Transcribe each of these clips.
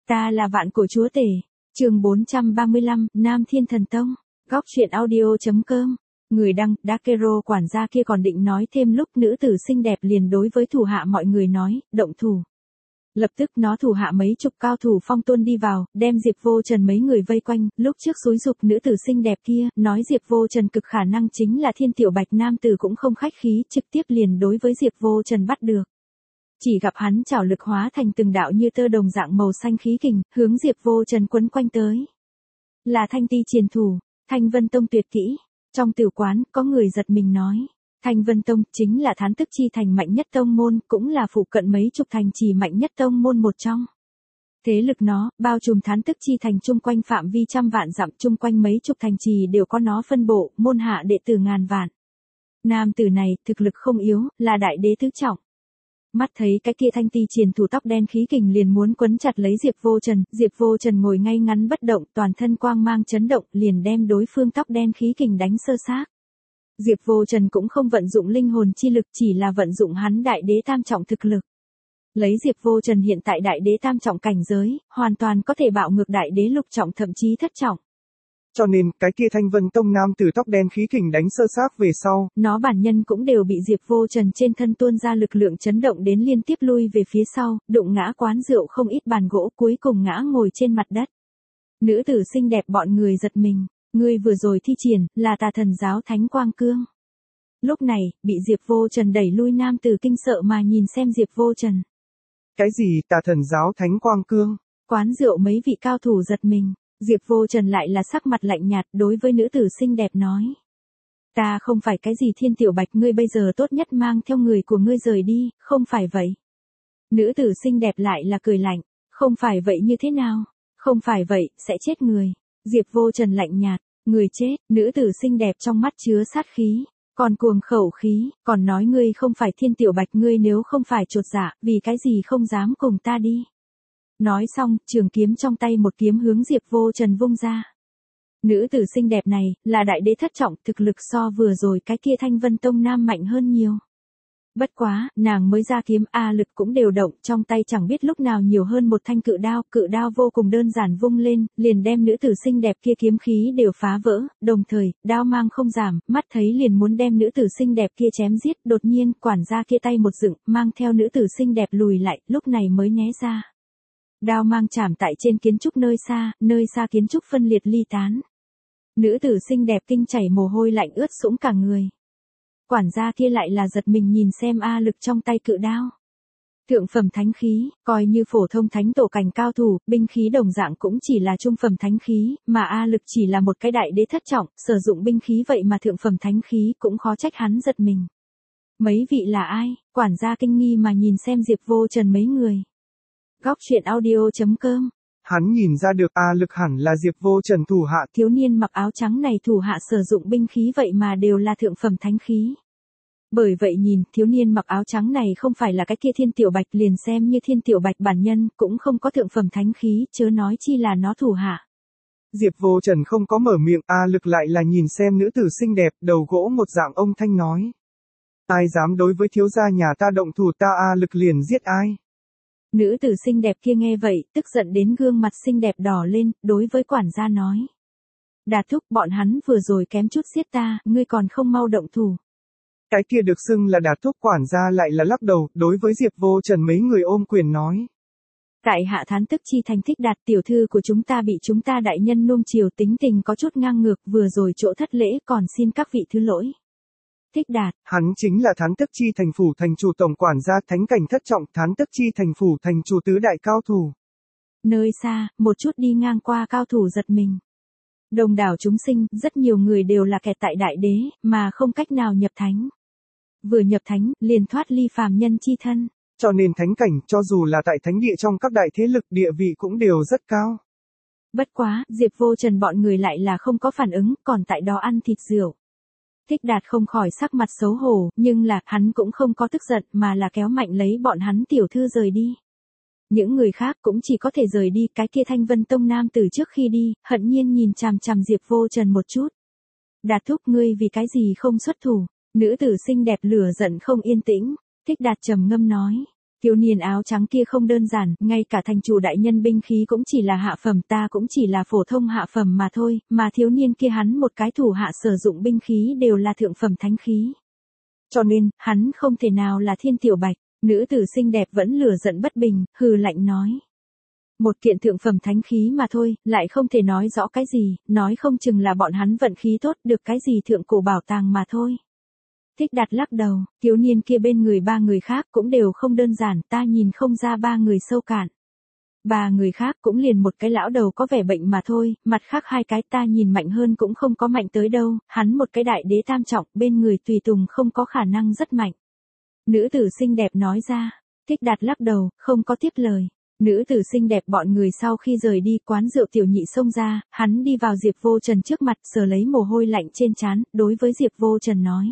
Ta là vạn cổ chúa tể. Chương 435, Nam Thiên Thần Tông. Góc truyện audio.com. Người đăng, Dakero quản gia kia còn định nói thêm lúc nữ tử xinh đẹp liền đối với thủ hạ mọi người nói, động thủ. Lập tức nó thủ hạ mấy chục cao thủ phong tuôn đi vào, đem Diệp Vô Trần mấy người vây quanh, lúc trước xúi giục nữ tử xinh đẹp kia, nói Diệp Vô Trần cực khả năng chính là Thiên Tiểu Bạch, nam tử cũng không khách khí, trực tiếp liền đối với Diệp Vô Trần bắt được. Chỉ gặp hắn trảo lực hóa thành từng đạo như tơ đồng dạng màu xanh khí kình, hướng Diệp Vô Trần quấn quanh tới. Là Thanh Ti Triền Thủ, Thanh Vân Tông tuyệt kỹ. Trong tiểu quán, có người giật mình nói. Thanh Vân Tông chính là Thán Tức Chi Thành mạnh nhất tông môn, cũng là phụ cận mấy chục thành trì mạnh nhất tông môn một trong. Thế lực nó, bao trùm Thán Tức Chi Thành chung quanh phạm vi trăm vạn dặm, chung quanh mấy chục thành trì đều có nó phân bộ, môn hạ đệ tử ngàn vạn. Nam tử này, thực lực không yếu, là đại đế tứ trọng. Mắt thấy cái kia Thanh Ti Triền Thủ tóc đen khí kình liền muốn quấn chặt lấy Diệp Vô Trần ngồi ngay ngắn bất động, toàn thân quang mang chấn động, liền đem đối phương tóc đen khí kình đánh sơ xác. Diệp Vô Trần cũng không vận dụng linh hồn chi lực, chỉ là vận dụng hắn đại đế tam trọng thực lực. Lấy Diệp Vô Trần hiện tại đại đế tam trọng cảnh giới, hoàn toàn có thể bạo ngược đại đế lục trọng thậm chí thất trọng. Cho nên, cái kia Thanh Vân Tông nam tử tóc đen khí kình đánh sơ xác về sau. Nó bản nhân cũng đều bị Diệp Vô Trần trên thân tuôn ra lực lượng chấn động đến liên tiếp lui về phía sau, đụng ngã quán rượu không ít bàn gỗ, cuối cùng ngã ngồi trên mặt đất. Nữ tử xinh đẹp bọn người giật mình, ngươi vừa rồi thi triển, là Tà Thần Giáo Thánh Quang Cương. Lúc này, bị Diệp Vô Trần đẩy lui nam tử kinh sợ mà nhìn xem Diệp Vô Trần. Cái gì Tà Thần Giáo Thánh Quang Cương? Quán rượu mấy vị cao thủ giật mình. Diệp Vô Trần lại là sắc mặt lạnh nhạt đối với nữ tử xinh đẹp nói. Ta không phải cái gì Thiên Tiểu Bạch, ngươi bây giờ tốt nhất mang theo người của ngươi rời đi, không phải vậy. Nữ tử xinh đẹp lại là cười lạnh, không phải vậy như thế nào, không phải vậy, sẽ chết người. Diệp Vô Trần lạnh nhạt, người chết, nữ tử xinh đẹp trong mắt chứa sát khí, còn cuồng khẩu khí, còn nói ngươi không phải Thiên Tiểu Bạch, ngươi nếu không phải chột dạ, vì cái gì không dám cùng ta đi. Nói xong, trường kiếm trong tay một kiếm hướng Diệp Vô Trần vung ra. Nữ tử xinh đẹp này, là đại đế thất trọng, thực lực so vừa rồi cái kia Thanh Vân Tông nam mạnh hơn nhiều. Bất quá, nàng mới ra kiếm A lực cũng đều động, trong tay chẳng biết lúc nào nhiều hơn một thanh cự đao vô cùng đơn giản vung lên, liền đem nữ tử xinh đẹp kia kiếm khí đều phá vỡ, đồng thời, đao mang không giảm, mắt thấy liền muốn đem nữ tử xinh đẹp kia chém giết, đột nhiên, quản gia kia tay một dựng, mang theo nữ tử xinh đẹp lùi lại, lúc này mới né ra. Đao mang chạm tại trên kiến trúc nơi xa kiến trúc phân liệt ly tán. Nữ tử xinh đẹp kinh chảy mồ hôi lạnh ướt sũng cả người. Quản gia kia lại là giật mình nhìn xem A lực trong tay cự đao. Thượng phẩm thánh khí, coi như phổ thông thánh tổ cảnh cao thủ, binh khí đồng dạng cũng chỉ là trung phẩm thánh khí, mà A lực chỉ là một cái đại đế thất trọng, sử dụng binh khí vậy mà thượng phẩm thánh khí cũng khó trách hắn giật mình. Mấy vị là ai? Quản gia kinh nghi mà nhìn xem Diệp Vô Trần mấy người. Góc truyện audio.com. Hắn nhìn ra được A lực hẳn là Diệp Vô Trần thủ hạ. Thiếu niên mặc áo trắng này thủ hạ sử dụng binh khí vậy mà đều là thượng phẩm thánh khí. Bởi vậy nhìn, thiếu niên mặc áo trắng này không phải là cái kia Thiên Tiểu Bạch, liền xem như Thiên Tiểu Bạch bản nhân, cũng không có thượng phẩm thánh khí, chớ nói chi là nó thủ hạ. Diệp Vô Trần không có mở miệng, A lực lại là nhìn xem nữ tử xinh đẹp, đầu gỗ một dạng ông thanh nói. Ai dám đối với thiếu gia nhà ta động thủ, ta A lực liền giết ai. Nữ tử xinh đẹp kia nghe vậy, tức giận đến gương mặt xinh đẹp đỏ lên, đối với quản gia nói. Đà thúc, bọn hắn vừa rồi kém chút giết ta, ngươi còn không mau động thủ. Cái kia được xưng là Đà thúc quản gia lại là lắc đầu, đối với Diệp Vô Trần mấy người ôm quyền nói. Tại hạ Thán Tức Chi Thành Thích Đạt tiểu thư của chúng ta bị chúng ta đại nhân nuông chiều, tính tình có chút ngang ngược, vừa rồi chỗ thất lễ, còn xin các vị thứ lỗi. Thích Đạt, hắn chính là Thán Tức Chi Thành phủ thành chủ tổng quản gia thánh cảnh thất trọng, Thán Tức Chi Thành phủ thành chủ tứ đại cao thủ. Nơi xa, một chút đi ngang qua cao thủ giật mình. Đồng đảo chúng sinh, rất nhiều người đều là kẹt tại đại đế, mà không cách nào nhập thánh. Vừa nhập thánh, liền thoát ly phàm nhân chi thân. Cho nên thánh cảnh, cho dù là tại thánh địa trong các đại thế lực, địa vị cũng đều rất cao. Bất quá, Diệp Vô Trần bọn người lại là không có phản ứng, còn tại đó ăn thịt rượu. Thích Đạt không khỏi sắc mặt xấu hổ, nhưng là, hắn cũng không có tức giận, mà là kéo mạnh lấy bọn hắn tiểu thư rời đi. Những người khác cũng chỉ có thể rời đi, cái kia Thanh Vân Tông nam từ trước khi đi, hận nhiên nhìn chằm chằm Diệp Vô Trần một chút. Đạt thúc, ngươi vì cái gì không xuất thủ? Nữ tử xinh đẹp lửa giận không yên tĩnh. Thích Đạt trầm ngâm nói. Thiếu niên áo trắng kia không đơn giản, ngay cả thành chủ đại nhân binh khí cũng chỉ là hạ phẩm, ta cũng chỉ là phổ thông hạ phẩm mà thôi, mà thiếu niên kia hắn một cái thủ hạ sử dụng binh khí đều là thượng phẩm thánh khí. Cho nên, hắn không thể nào là Thiên Tiểu Bạch. Nữ tử xinh đẹp vẫn lửa giận bất bình, hừ lạnh nói. Một kiện thượng phẩm thánh khí mà thôi, lại không thể nói rõ cái gì, nói không chừng là bọn hắn vận khí tốt được cái gì thượng cổ bảo tàng mà thôi. Thích Đạt lắc đầu, thiếu niên kia bên người ba người khác cũng đều không đơn giản, ta nhìn không ra ba người sâu cạn. Ba người khác cũng liền một cái lão đầu có vẻ bệnh mà thôi, mặt khác hai cái ta nhìn mạnh hơn cũng không có mạnh tới đâu, hắn một cái đại đế tam trọng, bên người tùy tùng không có khả năng rất mạnh. Nữ tử xinh đẹp nói ra, Thích Đạt lắc đầu, không có tiếp lời. Nữ tử xinh đẹp bọn người sau khi rời đi, quán rượu tiểu nhị xông ra, hắn đi vào Diệp Vô Trần trước mặt, sờ lấy mồ hôi lạnh trên trán, đối với Diệp Vô Trần nói.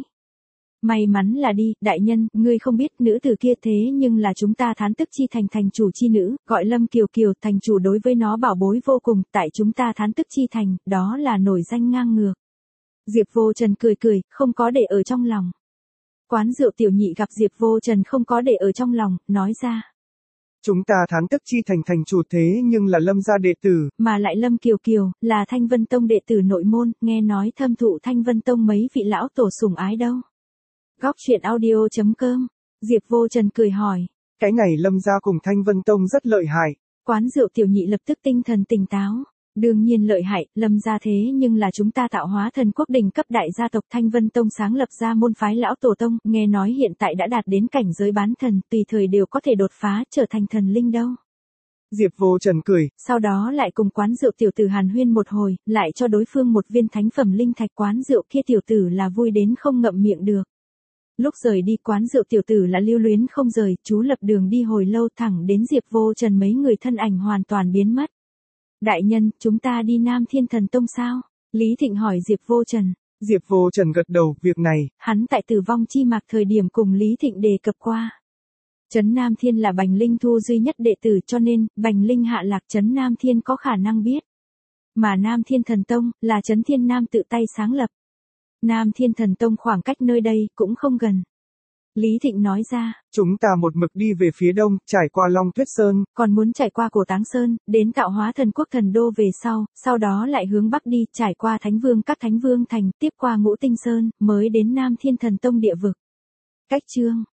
May mắn là đi, đại nhân, ngươi không biết nữ tử kia thế nhưng là chúng ta Thán Tức Chi Thành thành chủ chi nữ, gọi Lâm Kiều Kiều, thành chủ đối với nó bảo bối vô cùng, tại chúng ta Thán Tức Chi Thành, đó là nổi danh ngang ngược. Diệp Vô Trần cười cười, không có để ở trong lòng. Quán rượu tiểu nhị gặp Diệp Vô Trần không có để ở trong lòng, nói ra. Chúng ta Thán Tức Chi Thành thành chủ thế nhưng là Lâm gia đệ tử. Mà lại Lâm Kiều Kiều, là Thanh Vân Tông đệ tử nội môn, nghe nói thâm thụ Thanh Vân Tông mấy vị lão tổ sủng ái đâu. Góc truyện audio.com, Diệp Vô Trần cười hỏi. Cái này Lâm gia cùng Thanh Vân Tông rất lợi hại. Quán rượu tiểu nhị lập tức tinh thần tỉnh táo. Đương nhiên lợi hại, Lâm gia thế nhưng là chúng ta tạo hóa thần quốc đỉnh cấp đại gia tộc Thanh Vân Tông sáng lập ra môn phái lão tổ tông, nghe nói hiện tại đã đạt đến cảnh giới bán thần, tùy thời đều có thể đột phá trở thành thần linh đâu. Diệp Vô Trần cười, sau đó lại cùng quán rượu tiểu tử hàn huyên một hồi, lại cho đối phương một viên thánh phẩm linh thạch, quán rượu kia tiểu tử là vui đến không ngậm miệng được. Lúc rời đi quán rượu tiểu tử là lưu luyến không rời, chú lập đường đi hồi lâu thẳng đến Diệp Vô Trần mấy người thân ảnh hoàn toàn biến mất. Đại nhân, chúng ta đi Nam Thiên Thần Tông sao? Lý Thịnh hỏi Diệp Vô Trần. Diệp Vô Trần gật đầu, việc này. Hắn tại Tử Vong Chi Mạc thời điểm cùng Lý Thịnh đề cập qua. Trấn Nam Thiên là Bành Linh Thu duy nhất đệ tử cho nên, Bành Linh hạ lạc Trấn Nam Thiên có khả năng biết. Mà Nam Thiên Thần Tông, là Trấn Thiên Nam tự tay sáng lập. Nam Thiên Thần Tông khoảng cách nơi đây, cũng không gần. Lý Thịnh nói ra. Chúng ta một mực đi về phía đông, trải qua Long Tuyết Sơn. Còn muốn trải qua Cổ Táng Sơn, đến tạo hóa thần quốc thần đô về sau đó lại hướng bắc đi, trải qua Thánh Vương các Thánh Vương thành, tiếp qua Ngũ Tinh Sơn, mới đến Nam Thiên Thần Tông địa vực. Cách chương.